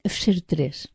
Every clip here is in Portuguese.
Fecheiro 3.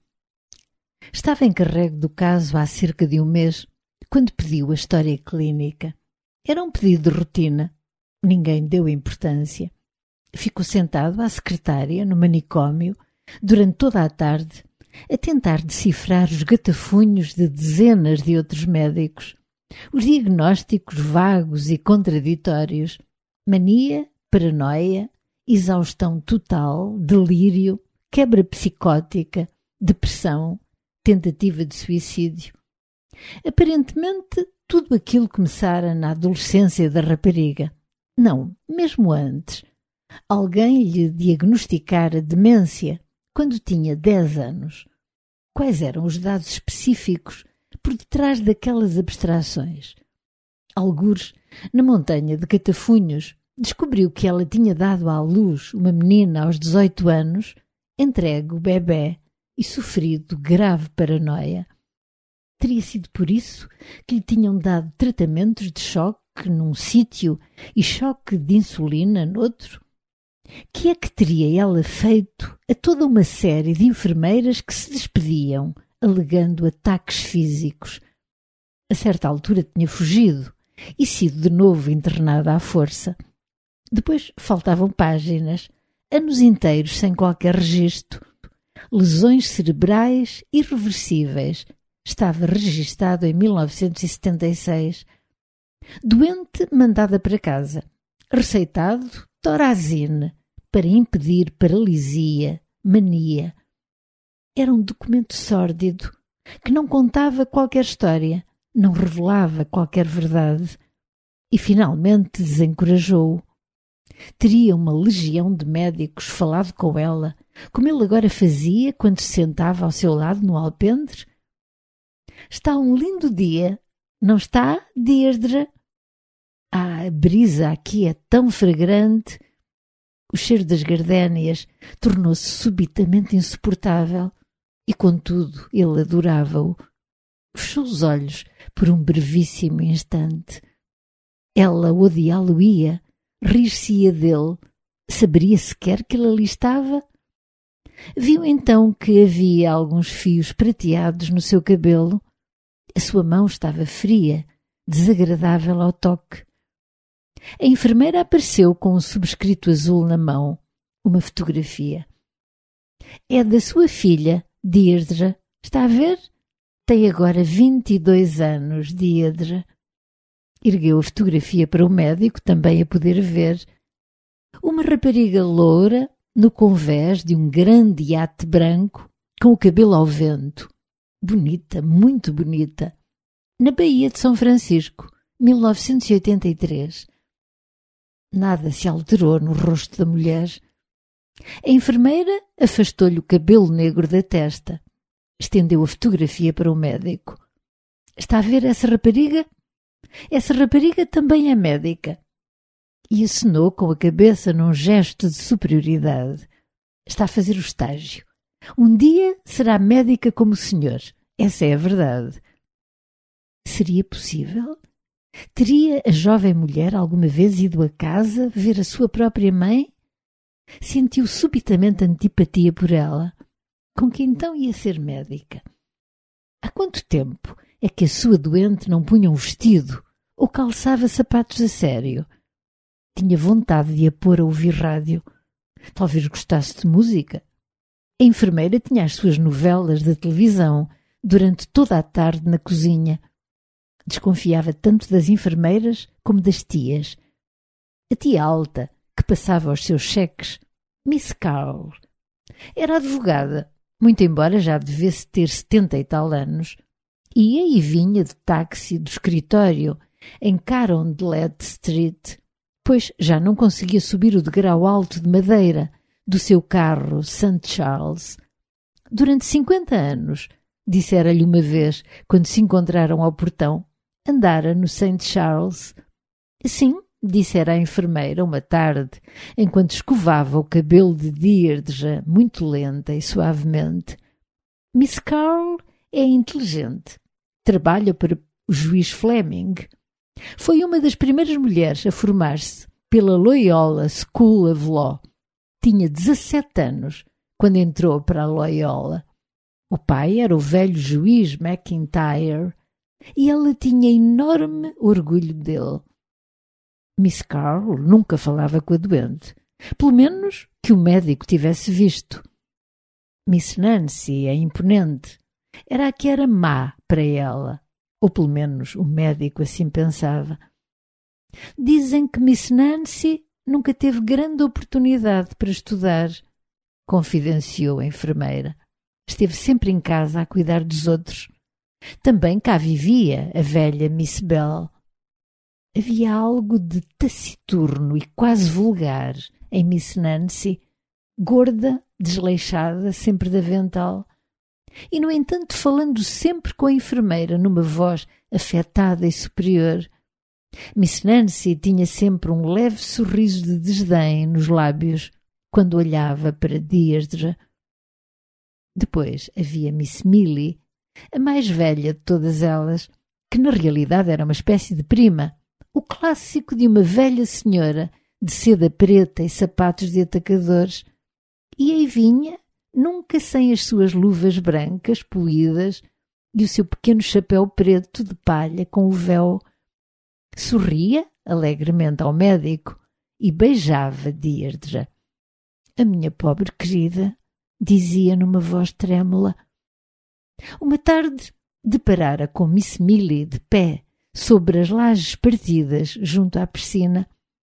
Estava encarregue do caso há cerca de um mês, quando pediu a história clínica. Era um pedido de rotina. Ninguém deu importância. Ficou sentado à secretária, no manicômio, durante toda a tarde, a tentar decifrar os gatafunhos de dezenas de outros médicos, os diagnósticos vagos e contraditórios, mania, paranoia, exaustão total, delírio, quebra psicótica, depressão, tentativa de suicídio. Aparentemente, tudo aquilo começara na adolescência da rapariga. Não, mesmo antes. Alguém lhe diagnosticara demência quando tinha 10 anos. Quais eram os dados específicos por detrás daquelas abstrações? Algures, na montanha de Catafunhos, descobriu que ela tinha dado à luz uma menina aos 18 anos, entregue o bebé e sofrido grave paranoia. Teria sido por isso que lhe tinham dado tratamentos de choque num sítio e choque de insulina noutro? Que é que teria ela feito a toda uma série de enfermeiras que se despediam, alegando ataques físicos? A certa altura tinha fugido e sido de novo internada à força. Depois faltavam páginas, anos inteiros sem qualquer registro, lesões cerebrais irreversíveis. Estava registado em 1976. Doente mandada para casa. Receitado Torazine para impedir paralisia, mania. Era um documento sórdido que não contava qualquer história, não revelava qualquer verdade e finalmente desencorajou-o. Teria uma legião de médicos falado com ela, como ele agora fazia quando se sentava ao seu lado no alpendre? Está um lindo dia, não está, Deirdre? Ah, a brisa aqui é tão fragrante. O cheiro das gardénias tornou-se subitamente insuportável e, contudo, ele adorava-o. Fechou os olhos por um brevíssimo instante. Ela odiá-lo-ia, rir-se-ia dele. Saberia sequer que ele ali estava? Viu então que havia alguns fios prateados no seu cabelo. A sua mão estava fria, desagradável ao toque. A enfermeira apareceu com um subscrito azul na mão, uma fotografia. É da sua filha, Deirdre. Está a ver? Tem agora 22 anos, Deirdre. Ergueu a fotografia para o médico, também a poder ver. Uma rapariga loura, no convés de um grande iate branco, com o cabelo ao vento. Bonita, muito bonita. Na Baía de São Francisco, 1983. Nada se alterou no rosto da mulher. A enfermeira afastou-lhe o cabelo negro da testa. Estendeu a fotografia para o médico. Está a ver essa rapariga? Essa rapariga também é médica. E acenou com a cabeça num gesto de superioridade. Está a fazer o estágio. Um dia será médica como o senhor. Essa é a verdade. Seria possível? Teria a jovem mulher alguma vez ido a casa ver a sua própria mãe? Sentiu subitamente antipatia por ela. Com que então ia ser médica? Há quanto tempo é que a sua doente não punha um vestido ou calçava sapatos a sério? Tinha vontade de a pôr a ouvir rádio. Talvez gostasse de música. A enfermeira tinha as suas novelas da televisão durante toda a tarde na cozinha. Desconfiava tanto das enfermeiras como das tias. A tia alta, que passava os seus cheques, Miss Carl, era advogada, muito embora já devesse ter 70 e tal anos. Ia e vinha de táxi do escritório em Carondelet Street, pois já não conseguia subir o degrau alto de madeira do seu carro St. Charles. Durante 50 anos, dissera-lhe uma vez, quando se encontraram ao portão, andara no St. Charles. Sim, dissera a enfermeira uma tarde, enquanto escovava o cabelo de Deirdre muito lenta e suavemente. Miss Carl é inteligente. Trabalha para o juiz Fleming. Foi uma das primeiras mulheres a formar-se pela Loyola School of Law. Tinha 17 anos quando entrou para a Loyola. O pai era o velho juiz McIntyre e ela tinha enorme orgulho dele. Miss Carl nunca falava com a doente, pelo menos que o médico tivesse visto. Miss Nancy, a imponente, era a que era má para ela, ou pelo menos o médico assim pensava. Dizem que Miss Nancy nunca teve grande oportunidade para estudar, confidenciou a enfermeira. Esteve sempre em casa a cuidar dos outros. Também cá vivia a velha Miss Bell. Havia algo de taciturno e quase vulgar em Miss Nancy, gorda, desleixada, sempre de avental, e, no entanto, falando sempre com a enfermeira numa voz afetada e superior. Miss Nancy tinha sempre um leve sorriso de desdém nos lábios quando olhava para Deirdre. Depois havia Miss Millie, a mais velha de todas elas, que na realidade era uma espécie de prima, o clássico de uma velha senhora de seda preta e sapatos de atacadores, e aí vinha, nunca sem as suas luvas brancas polidas e o seu pequeno chapéu preto de palha com o véu. Sorria alegremente ao médico e beijava Deirdre. A minha pobre querida, dizia numa voz trêmula. Uma tarde deparara com Miss Millie de pé sobre as lajes partidas junto à piscina.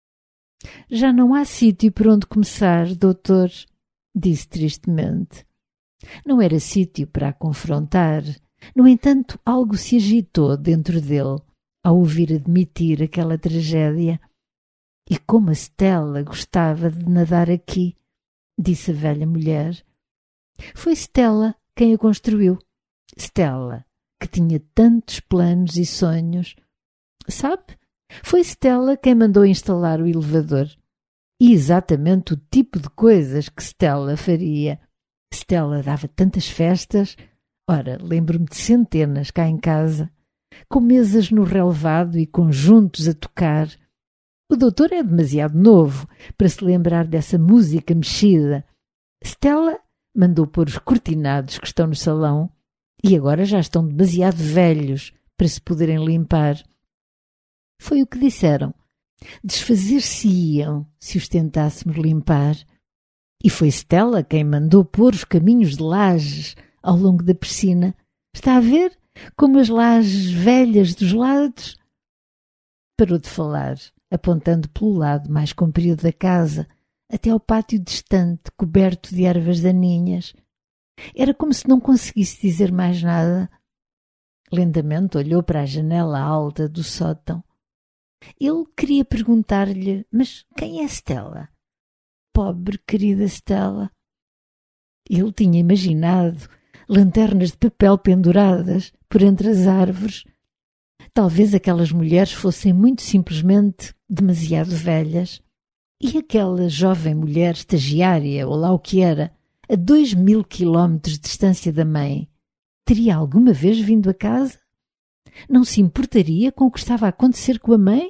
Já não há sítio por onde começar, doutor, disse tristemente. Não era sítio para a confrontar. No entanto, algo se agitou dentro dele ao ouvir admitir aquela tragédia. E como a Stella gostava de nadar aqui, disse a velha mulher. Foi Stella quem a construiu. Stella, que tinha tantos planos e sonhos. Sabe, foi Stella quem mandou instalar o elevador. E exatamente o tipo de coisas que Stella faria. Stella dava tantas festas. Ora, lembro-me de centenas cá em casa, com mesas no relevado e conjuntos a tocar. O doutor é demasiado novo para se lembrar dessa música mexida. Stella mandou pôr os cortinados que estão no salão e agora já estão demasiado velhos para se poderem limpar. Foi o que disseram. Desfazer-se-iam se os tentássemos limpar. E foi Stella quem mandou pôr os caminhos de lajes ao longo da piscina. Está a ver como as lajes velhas dos lados? Parou de falar, apontando pelo lado mais comprido da casa, até ao pátio distante, coberto de ervas daninhas. Era como se não conseguisse dizer mais nada. Lentamente olhou para a janela alta do sótão. Ele queria perguntar-lhe, mas quem é Stella? Pobre querida Stella. Ele tinha imaginado lanternas de papel penduradas por entre as árvores. Talvez aquelas mulheres fossem muito simplesmente demasiado velhas. E aquela jovem mulher estagiária, ou lá o que era, a 2.000 quilómetros de distância da mãe, teria alguma vez vindo a casa? Não se importaria com o que estava a acontecer com a mãe?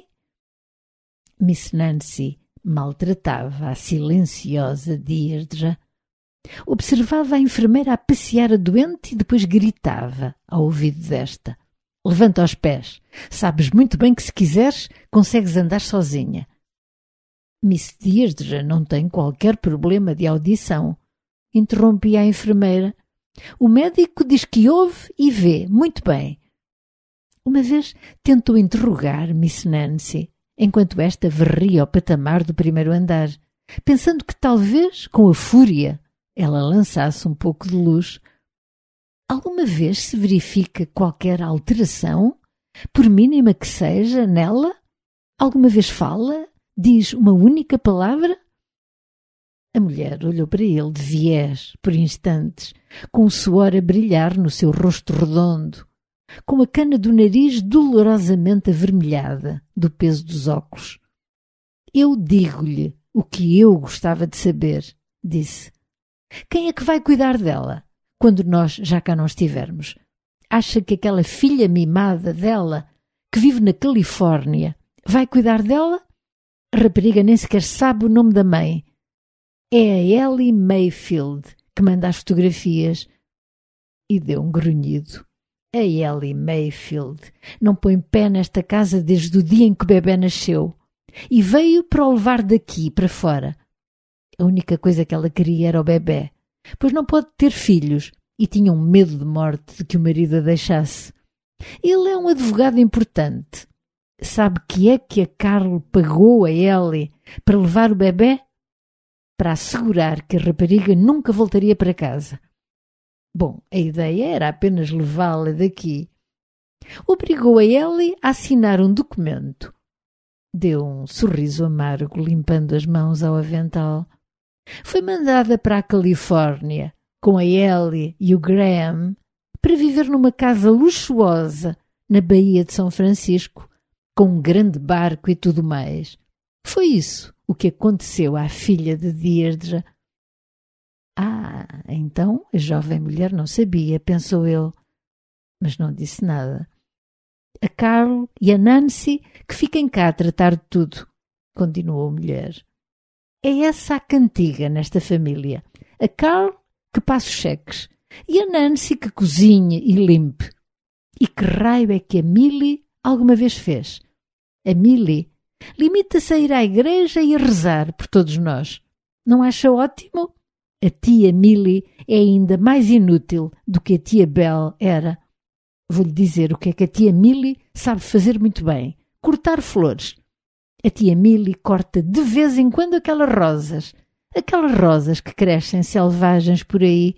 Miss Nancy maltratava a silenciosa Deirdre. Observava a enfermeira a passear a doente e depois gritava ao ouvido desta. Levanta os pés. Sabes muito bem que se quiseres, consegues andar sozinha. Miss Deirdre não tem qualquer problema de audição, interrompia a enfermeira. O médico diz que ouve e vê muito bem. Uma vez tentou interrogar Miss Nancy, enquanto esta varria ao patamar do primeiro andar, pensando que talvez, com a fúria, ela lançasse um pouco de luz. Alguma vez se verifica qualquer alteração, por mínima que seja, nela? Alguma vez fala? Diz uma única palavra? A mulher olhou para ele de viés, por instantes, com o suor a brilhar no seu rosto redondo, com a cana do nariz dolorosamente avermelhada do peso dos óculos. Eu digo-lhe o que eu gostava de saber, disse. Quem é que vai cuidar dela, quando nós já cá não estivermos? Acha que aquela filha mimada dela, que vive na Califórnia, vai cuidar dela? A rapariga nem sequer sabe o nome da mãe. É a Ellie Mayfield, que manda as fotografias. E deu um grunhido. A Ellie Mayfield não põe pé nesta casa desde o dia em que o bebê nasceu. E veio para o levar daqui para fora. A única coisa que ela queria era o bebê, pois não pode ter filhos e tinha um medo de morte de que o marido a deixasse. Ele é um advogado importante. Sabe que é que a Carol pagou a Ellie para levar o bebê? Para assegurar que a rapariga nunca voltaria para casa. Bom, a ideia era apenas levá-la daqui. Obrigou a Ellie a assinar um documento. Deu um sorriso amargo, limpando as mãos ao avental. Foi mandada para a Califórnia, com a Ellie e o Graham, para viver numa casa luxuosa na Baía de São Francisco, com um grande barco e tudo mais. Foi isso o que aconteceu à filha de Deirdre. Ah, então a jovem mulher não sabia, pensou ele, mas não disse nada. A Carol e a Nancy que fiquem cá a tratar de tudo, continuou a mulher. É essa a cantiga nesta família. A Carol que passa os cheques e a Nancy que cozinhe e limpe. E que raio é que a Millie alguma vez fez? A Millie limita-se a ir à igreja e a rezar por todos nós. Não acha ótimo? A tia Millie é ainda mais inútil do que a tia Belle era. Vou-lhe dizer o que é que a tia Millie sabe fazer muito bem. Cortar flores. A tia Millie corta de vez em quando aquelas rosas que crescem selvagens por aí.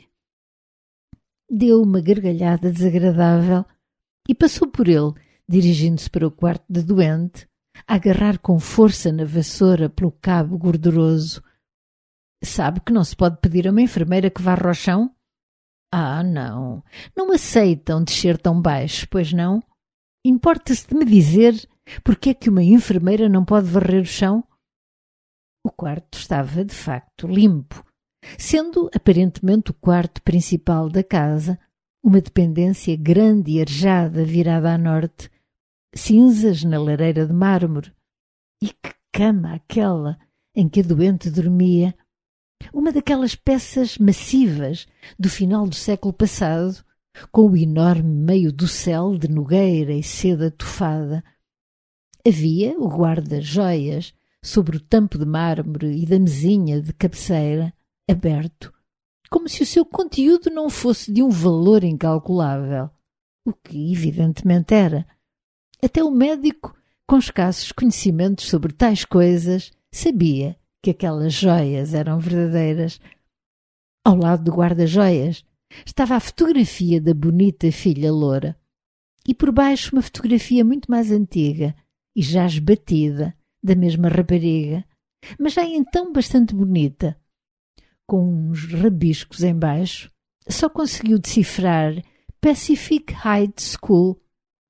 Deu uma gargalhada desagradável e passou por ele, dirigindo-se para o quarto da doente, a agarrar com força na vassoura pelo cabo gorduroso. Sabe que não se pode pedir a uma enfermeira que varra o chão? Ah, não. Não aceitam descer tão baixo, pois não? Importa-se de me dizer porque é que uma enfermeira não pode varrer o chão? O quarto estava, de facto, limpo, sendo aparentemente o quarto principal da casa, uma dependência grande e arejada virada a norte, cinzas na lareira de mármore. E que cama aquela em que a doente dormia! Uma daquelas peças massivas do final do século passado, com o enorme meio dossel de nogueira e seda tufada. Havia o guarda-joias sobre o tampo de mármore e da mesinha de cabeceira, aberto, como se o seu conteúdo não fosse de um valor incalculável, o que evidentemente era. Até o médico, com escassos conhecimentos sobre tais coisas, sabia que aquelas joias eram verdadeiras. Ao lado do guarda-joias estava a fotografia da bonita filha loura e por baixo uma fotografia muito mais antiga e já esbatida da mesma rapariga, mas já então bastante bonita. Com uns rabiscos em baixo, só conseguiu decifrar Pacific Heights School,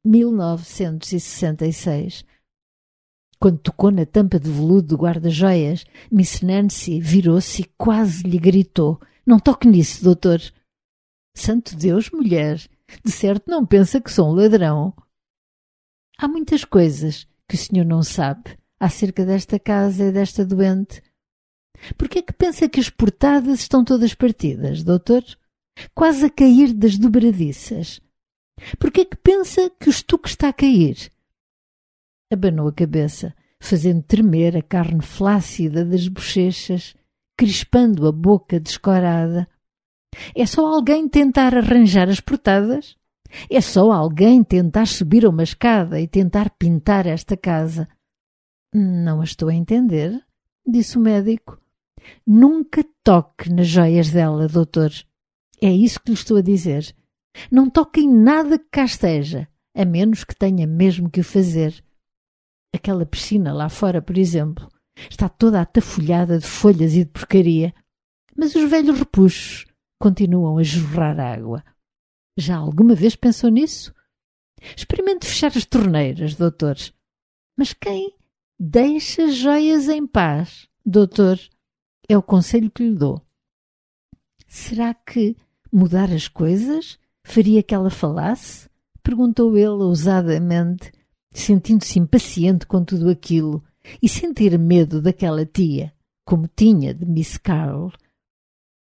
1966. Quando tocou na tampa de veludo do guarda-joias, Miss Nancy virou-se e quase lhe gritou: "Não toque nisso, doutor." "Santo Deus, mulher, de certo não pensa que sou um ladrão." "Há muitas coisas que o senhor não sabe acerca desta casa e desta doente. Por que é que pensa que as portadas estão todas partidas, doutor? Quase a cair das dobradiças. Por que é que pensa que o estuque está a cair?" Abanou a cabeça, fazendo tremer a carne flácida das bochechas, crispando a boca descorada. "É só alguém tentar arranjar as portadas? É só alguém tentar subir a uma escada e tentar pintar esta casa?" "Não a estou a entender", disse o médico. "Nunca toque nas joias dela, doutor. É isso que lhe estou a dizer. Não toque em nada que cá esteja, a menos que tenha mesmo que o fazer. Aquela piscina lá fora, por exemplo, está toda atafolhada de folhas e de porcaria, mas os velhos repuxos continuam a jorrar água. Já alguma vez pensou nisso? Experimente fechar as torneiras, doutor." "Mas quem deixa as joias em paz, doutor?" "É o conselho que lhe dou." "Será que mudar as coisas faria que ela falasse?" perguntou ele ousadamente, sentindo-se impaciente com tudo aquilo e sem ter medo daquela tia, como tinha de Miss Carol.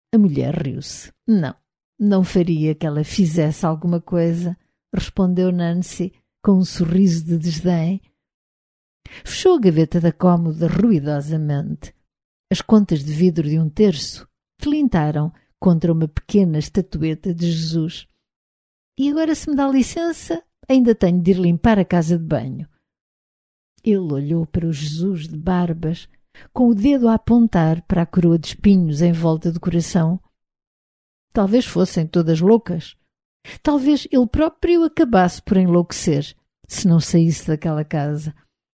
A mulher riu-se. Não, não faria que ela fizesse alguma coisa, respondeu Nancy com um sorriso de desdém. Fechou a gaveta da cômoda ruidosamente. As contas de vidro de 1/3 tilintaram contra uma pequena estatueta de Jesus. E agora, se me dá licença, ainda tenho de ir limpar a casa de banho. Ele olhou para o Jesus de barbas, com o dedo a apontar para a coroa de espinhos em volta do coração. Talvez fossem todas loucas. Talvez ele próprio acabasse por enlouquecer, se não saísse daquela casa.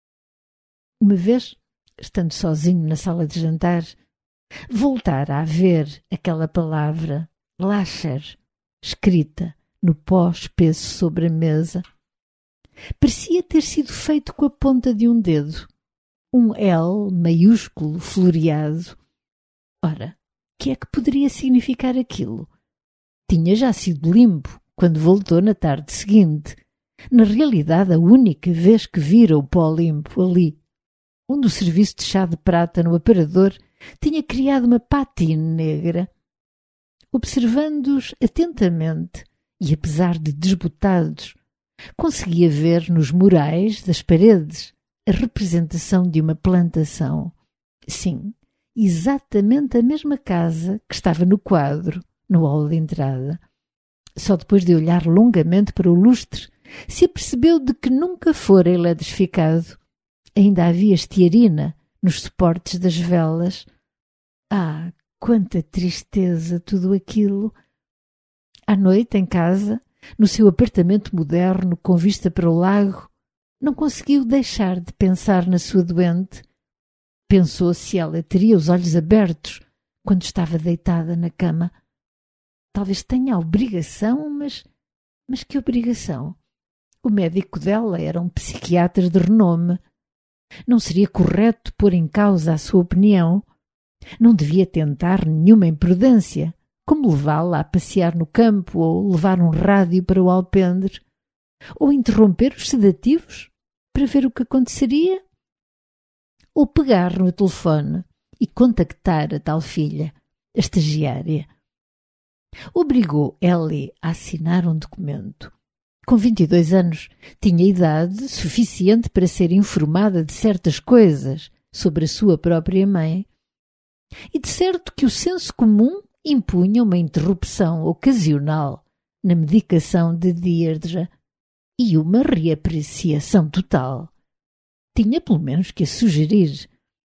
Uma vez, estando sozinho na sala de jantar, voltara a ver aquela palavra, Lacher, escrita no pó espesso sobre a mesa. Parecia ter sido feito com a ponta de um dedo. Um L maiúsculo floreado. Ora, o que é que poderia significar aquilo? Tinha já sido limpo quando voltou na tarde seguinte. Na realidade, a única vez que vira o pó limpo ali, onde o serviço de chá de prata no aparador tinha criado uma patine negra. Observando-os atentamente, e apesar de desbotados, conseguia ver nos murais das paredes a representação de uma plantação. Sim, exatamente a mesma casa que estava no quadro, no hall de entrada. Só depois de olhar longamente para o lustre, se apercebeu de que nunca fora eletrificado. Ainda havia estearina nos suportes das velas. Ah, quanta tristeza tudo aquilo! À noite, em casa, no seu apartamento moderno com vista para o lago, não conseguiu deixar de pensar na sua doente. Pensou se ela teria os olhos abertos quando estava deitada na cama. Talvez tenha a obrigação, mas que obrigação? O médico dela era um psiquiatra de renome. Não seria correto pôr em causa a sua opinião. Não devia tentar nenhuma imprudência, como levá-la a passear no campo ou levar um rádio para o alpendre, ou interromper os sedativos para ver o que aconteceria, ou pegar no telefone e contactar a tal filha, a estagiária. Obrigou Ellie a assinar um documento. Com 22 anos, tinha idade suficiente para ser informada de certas coisas sobre a sua própria mãe, e de certo que o senso comum impunha uma interrupção ocasional na medicação de Deirdre e uma reapreciação total. Tinha pelo menos que a sugerir.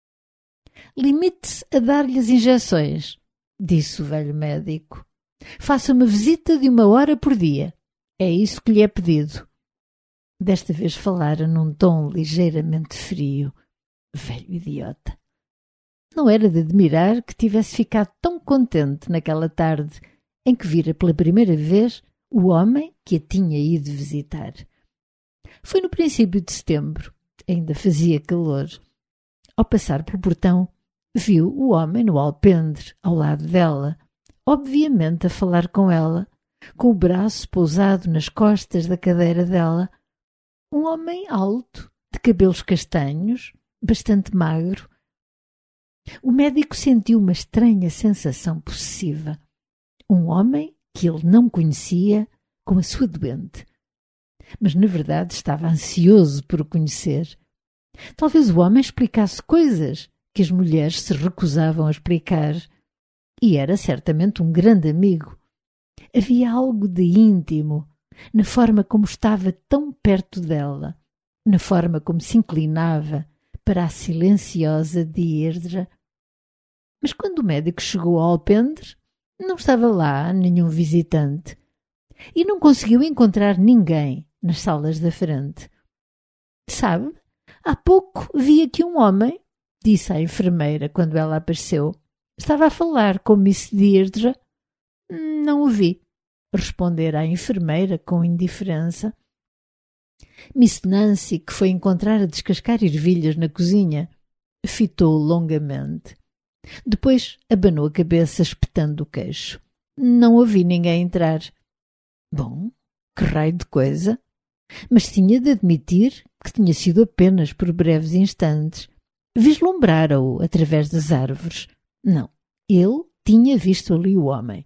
Limite-se a dar-lhe as injeções, disse o velho médico. Faça uma visita de 1 hora por dia. É isso que lhe é pedido. Desta vez falara num tom ligeiramente frio. Velho idiota. Não era de admirar que tivesse ficado tão contente naquela tarde em que vira pela primeira vez o homem que a tinha ido visitar. Foi no princípio de setembro. Ainda fazia calor. Ao passar pelo portão, viu o homem no alpendre, ao lado dela, obviamente a falar com ela, com o braço pousado nas costas da cadeira dela. Um homem alto, de cabelos castanhos, bastante magro. O médico sentiu uma estranha sensação possessiva. Um homem que ele não conhecia com a sua doente. Mas, na verdade, estava ansioso por o conhecer. Talvez o homem explicasse coisas que as mulheres se recusavam a explicar. E era certamente um grande amigo. Havia algo de íntimo na forma como estava tão perto dela, na forma como se inclinava para a silenciosa Deirdre. Mas quando o médico chegou ao alpendre, não estava lá nenhum visitante e não conseguiu encontrar ninguém nas salas da frente. Sabe, há pouco vi aqui um homem, disse a enfermeira quando ela apareceu. Estava a falar com Miss Deirdre. Não o vi, respondera a enfermeira com indiferença. Miss Nancy, que foi encontrar a descascar ervilhas na cozinha, fitou longamente. Depois abanou a cabeça espetando o queixo. Não ouvi ninguém entrar. Bom, que raio de coisa! Mas tinha de admitir que tinha sido apenas por breves instantes. Vislumbrara-o através das árvores. Não, ele tinha visto ali o homem.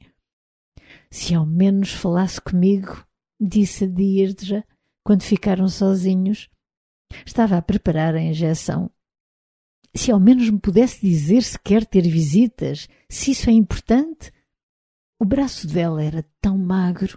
Se ao menos falasse comigo, disse a Deirdre, quando ficaram sozinhos. Estava a preparar a injeção. Se ao menos me pudesse dizer se quer ter visitas, se isso é importante. O braço dela era tão magro.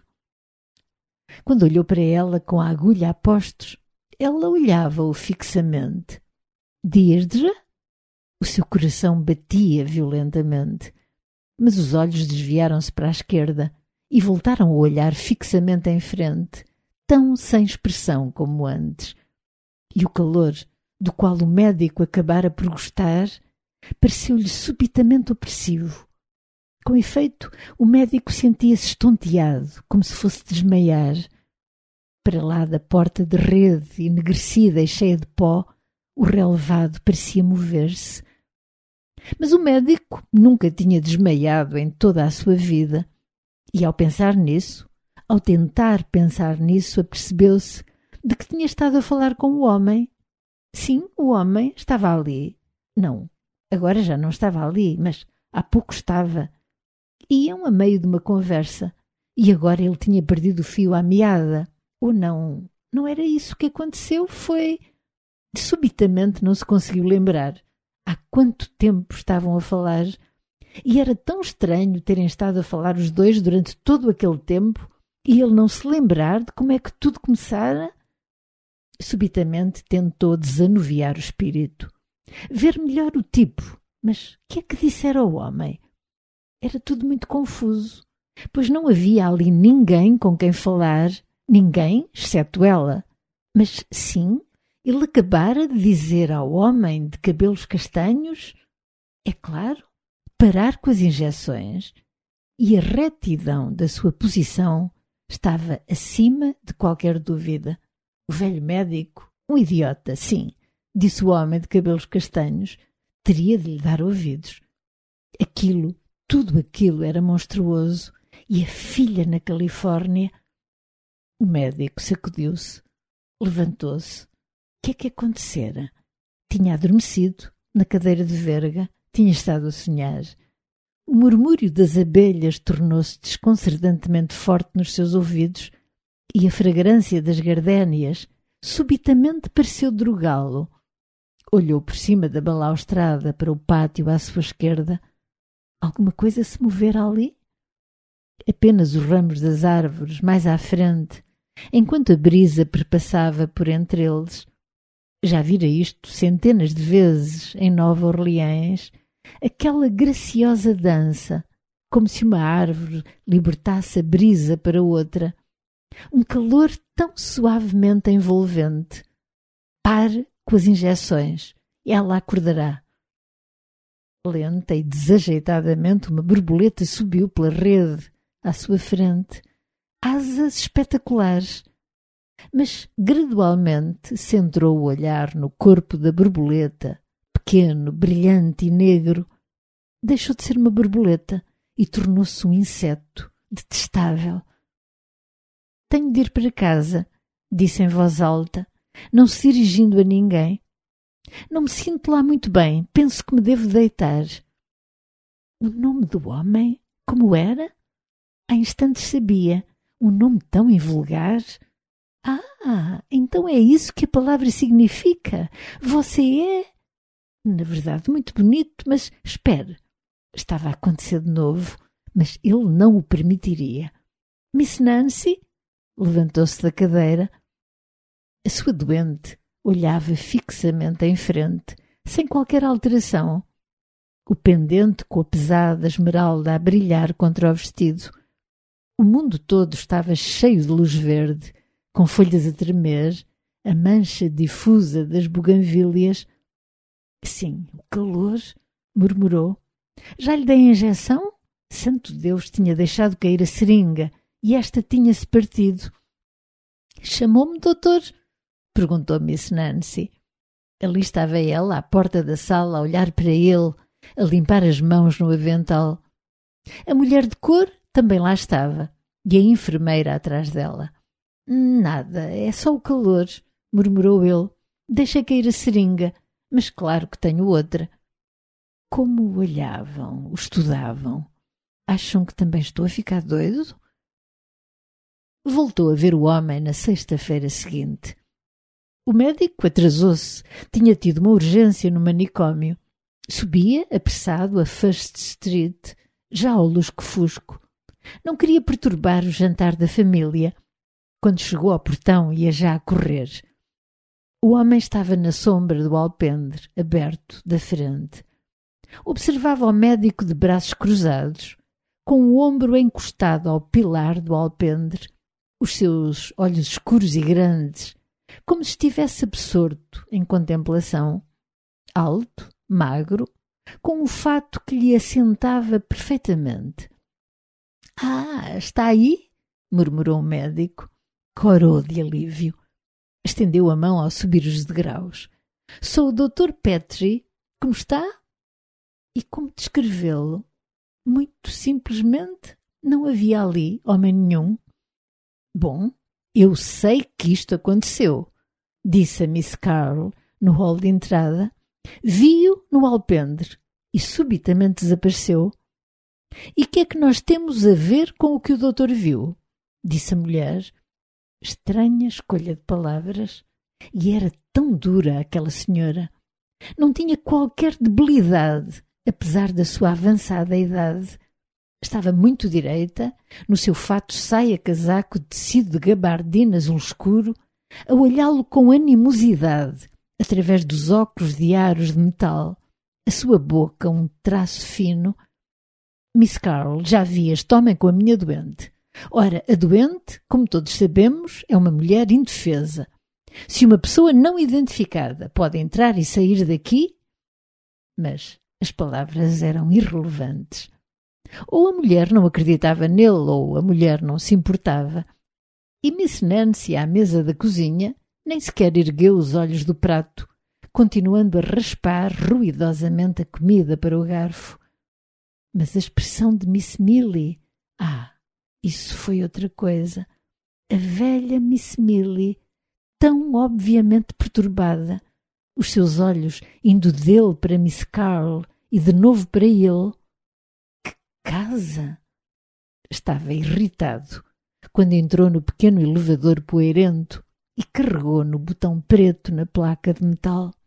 Quando olhou para ela com a agulha a postos, ela olhava-o fixamente. Deirdre? O seu coração batia violentamente, mas os olhos desviaram-se para a esquerda e voltaram a olhar fixamente em frente, tão sem expressão como antes. E o calor, do qual o médico acabara por gostar, pareceu-lhe subitamente opressivo. Com efeito, o médico sentia-se estonteado, como se fosse desmaiar. Para lá da porta de rede, enegrecida e cheia de pó, o relevado parecia mover-se. Mas o médico nunca tinha desmaiado em toda a sua vida. E ao pensar nisso, ao tentar pensar nisso, apercebeu-se de que tinha estado a falar com o homem. Sim, o homem estava ali. Não, agora já não estava ali, mas há pouco estava. Iam a meio de uma conversa, e agora ele tinha perdido o fio à meada. Ou não, não era isso que aconteceu, foi... Subitamente não se conseguiu lembrar há quanto tempo estavam a falar, e era tão estranho terem estado a falar os dois durante todo aquele tempo e ele não se lembrar de como é que tudo começara. Subitamente tentou desanuviar o espírito, ver melhor o tipo, mas que é que dissera ao homem? Era tudo muito confuso, pois não havia ali ninguém com quem falar, ninguém, exceto ela. Mas sim, ele acabara de dizer ao homem de cabelos castanhos, é claro, parar com as injeções, e a retidão da sua posição estava acima de qualquer dúvida. O velho médico, um idiota, sim, disse o homem de cabelos castanhos, teria de lhe dar ouvidos. Aquilo, tudo aquilo era monstruoso, e a filha na Califórnia... O médico sacudiu-se, levantou-se. O que acontecera? Tinha adormecido na cadeira de verga, tinha estado a sonhar. O murmúrio das abelhas tornou-se desconcertantemente forte nos seus ouvidos e a fragrância das gardénias subitamente pareceu drogá-lo. Olhou por cima da balaustrada para o pátio à sua esquerda. Alguma coisa se movera ali? Apenas os ramos das árvores mais à frente, enquanto a brisa perpassava por entre eles. Já vira isto centenas de vezes em Nova Orleans, aquela graciosa dança, como se uma árvore libertasse a brisa para outra. Um calor tão suavemente envolvente. Pare com as injeções, ela acordará. Lenta e desajeitadamente uma borboleta subiu pela rede à sua frente, asas espetaculares. Mas gradualmente centrou o olhar no corpo da borboleta, pequeno, brilhante e negro. Deixou de ser uma borboleta e tornou-se um inseto detestável. Tenho de ir para casa, disse em voz alta, não se dirigindo a ninguém. Não me sinto lá muito bem, penso que me devo deitar. O nome do homem, como era? Há instantes sabia, um nome tão invulgar. Ah, então é isso que a palavra significa. Você é... Na verdade, muito bonito, mas espere. Estava a acontecer de novo, mas ele não o permitiria. Miss Nancy? Levantou-se da cadeira. A sua doente olhava fixamente em frente, sem qualquer alteração. O pendente com a pesada esmeralda a brilhar contra o vestido. O mundo todo estava cheio de luz verde, com folhas a tremer, a mancha difusa das buganvílias. Sim, o calor, murmurou. Já lhe dei a injeção? Santo Deus, tinha deixado cair a seringa e esta tinha-se partido. Chamou-me, doutor? Perguntou Miss Nancy. Ali estava ela, à porta da sala, a olhar para ele, a limpar as mãos no avental. A mulher de cor também lá estava, e a enfermeira atrás dela. Nada, é só o calor, murmurou ele. Deixa cair a seringa, mas claro que tenho outra. Como o olhavam, o estudavam. Acham que também estou a ficar doido? Voltou a ver o homem na sexta-feira seguinte. O médico atrasou-se. Tinha tido uma urgência no manicômio. Subia, apressado, a First Street, já ao lusco-fusco. Não queria perturbar o jantar da família. Quando chegou ao portão, ia já a correr. O homem estava na sombra do alpendre, aberto, da frente. Observava o médico de braços cruzados, com o ombro encostado ao pilar do alpendre, os seus olhos escuros e grandes, como se estivesse absorto em contemplação. Alto, magro, com um fato que lhe assentava perfeitamente. — Ah, está aí? Murmurou o médico. Corou de alívio. Estendeu a mão ao subir os degraus. — Sou o Dr. Petrie. Como está? E como descrevê-lo? Muito simplesmente, não havia ali homem nenhum. — Bom, eu sei que isto aconteceu, disse a Miss Carl no hall de entrada. Vi-o no alpendre e subitamente desapareceu. — E que é que nós temos a ver com o que o doutor viu? Disse a mulher. Estranha escolha de palavras. E era tão dura aquela senhora. Não tinha qualquer debilidade, apesar da sua avançada idade. Estava muito direita, no seu fato saia-casaco de tecido de gabardina azul escuro, a olhá-lo com animosidade, através dos óculos de aros de metal. A sua boca, um traço fino. Miss Carl, já vi este homem com a minha doente. Ora, a doente, como todos sabemos, é uma mulher indefesa. Se uma pessoa não identificada pode entrar e sair daqui... Mas as palavras eram irrelevantes. Ou a mulher não acreditava nele, ou a mulher não se importava. E Miss Nancy, à mesa da cozinha, nem sequer ergueu os olhos do prato, continuando a raspar ruidosamente a comida para o garfo. Mas a expressão de Miss Millie... isso foi outra coisa. A velha Miss Millie, tão obviamente perturbada, os seus olhos indo dele para Miss Carl e de novo para ele. Que casa! Estava irritado quando entrou no pequeno elevador poeirento e carregou no botão preto na placa de metal.